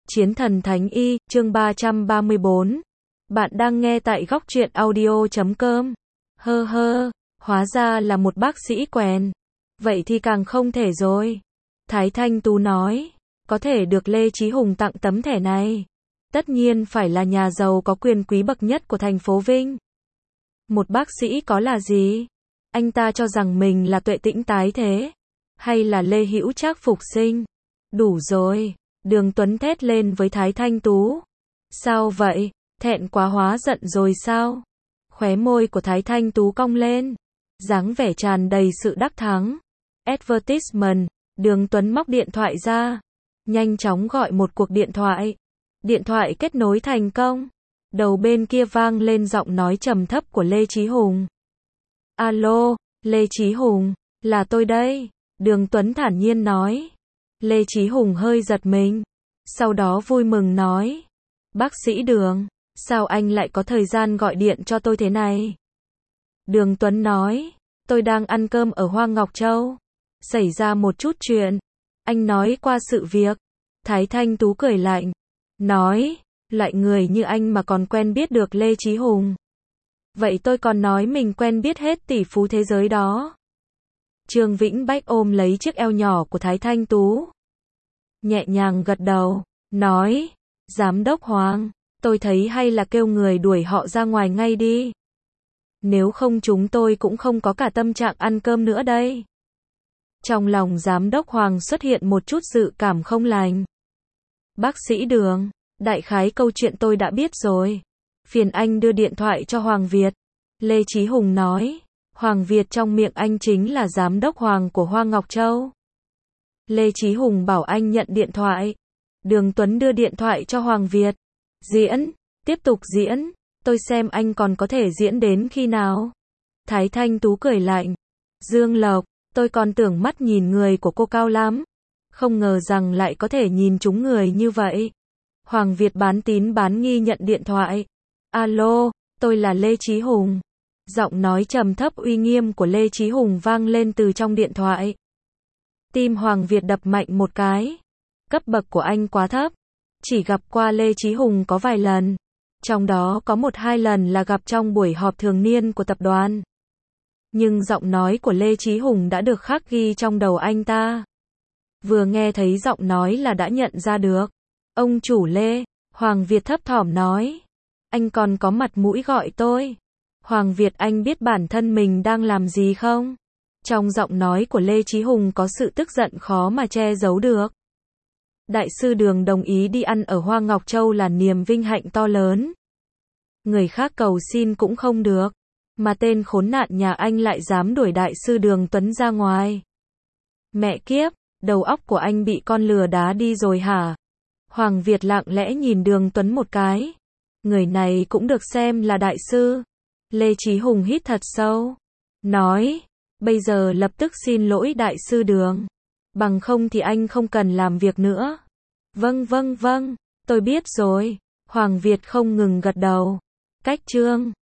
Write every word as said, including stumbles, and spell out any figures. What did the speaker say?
Chiến thần Thánh Y, chương ba trăm ba mươi bốn. Bạn đang nghe tại góc truyện audio chấm com. Hơ hơ, hóa ra là một bác sĩ quèn. Vậy thì càng không thể rồi. Thái Thanh Tú nói, có thể được Lê Chí Hùng tặng tấm thẻ này. Tất nhiên phải là nhà giàu có quyền quý bậc nhất của thành phố Vinh. Một bác sĩ có là gì? Anh ta cho rằng mình là Tuệ Tĩnh tái thế. Hay là Lê Hữu Trác phục sinh? Đủ rồi. Đường Tuấn thét lên với Thái Thanh Tú. Sao vậy? Thẹn quá hóa giận rồi sao? Khóe môi của Thái Thanh Tú cong lên. Dáng vẻ tràn đầy sự đắc thắng. Advertisement. Đường Tuấn móc điện thoại ra. Nhanh chóng gọi một cuộc điện thoại. Điện thoại kết nối thành công. Đầu bên kia vang lên giọng nói trầm thấp của Lê Chí Hùng. Alo, Lê Chí Hùng, là tôi đây. Đường Tuấn thản nhiên nói. Lê Chí Hùng hơi giật mình. Sau đó vui mừng nói. Bác sĩ Đường, sao anh lại có thời gian gọi điện cho tôi thế này? Đường Tuấn nói. Tôi đang ăn cơm ở Hoa Ngọc Châu. Xảy ra một chút chuyện. Anh nói qua sự việc. Thái Thanh Tú cười lạnh. Nói, loại người như anh mà còn quen biết được Lê Chí Hùng. Vậy tôi còn nói mình quen biết hết tỷ phú thế giới đó. Trương Vĩnh Bách ôm lấy chiếc eo nhỏ của Thái Thanh Tú. Nhẹ nhàng gật đầu, nói, Giám đốc Hoàng, tôi thấy hay là kêu người đuổi họ ra ngoài ngay đi. Nếu không chúng tôi cũng không có cả tâm trạng ăn cơm nữa đây. Trong lòng Giám đốc Hoàng xuất hiện một chút dự cảm không lành. Bác sĩ Đường, đại khái câu chuyện tôi đã biết rồi. Phiền anh đưa điện thoại cho Hoàng Việt. Lê Chí Hùng nói. Hoàng Việt trong miệng anh chính là Giám đốc Hoàng của Hoa Ngọc Châu. Lê Chí Hùng bảo anh nhận điện thoại. Đường Tuấn đưa điện thoại cho Hoàng Việt. Diễn, tiếp tục diễn. Tôi xem anh còn có thể diễn đến khi nào. Thái Thanh Tú cười lạnh. Dương Lộc, tôi còn tưởng mắt nhìn người của cô cao lắm. Không ngờ rằng lại có thể nhìn trúng người như vậy. Hoàng Việt bán tín bán nghi nhận điện thoại. Alo, tôi là Lê Chí Hùng. Giọng nói trầm thấp uy nghiêm của Lê Chí Hùng vang lên từ trong điện thoại. Tim Hoàng Việt đập mạnh một cái. Cấp bậc của anh quá thấp. Chỉ gặp qua Lê Chí Hùng có vài lần. Trong đó có một hai lần là gặp trong buổi họp thường niên của tập đoàn. Nhưng giọng nói của Lê Chí Hùng đã được khắc ghi trong đầu anh ta. Vừa nghe thấy giọng nói là đã nhận ra được. Ông chủ Lê, Hoàng Việt thấp thỏm nói. Anh còn có mặt mũi gọi tôi. Hoàng Việt, anh biết bản thân mình đang làm gì không? Trong giọng nói của Lê Chí Hùng có sự tức giận khó mà che giấu được. Đại sư Đường đồng ý đi ăn ở Hoa Ngọc Châu là niềm vinh hạnh to lớn. Người khác cầu xin cũng không được. Mà tên khốn nạn nhà anh lại dám đuổi đại sư Đường Tuấn ra ngoài. Mẹ kiếp, đầu óc của anh bị con lừa đá đi rồi hả? Hoàng Việt lặng lẽ nhìn Đường Tuấn một cái. Người này cũng được xem là đại sư. Lê Chí Hùng hít thật sâu. Nói, bây giờ lập tức xin lỗi đại sư Đường. Bằng không thì anh không cần làm việc nữa. Vâng vâng vâng, tôi biết rồi. Hoàng Việt không ngừng gật đầu. Cách chương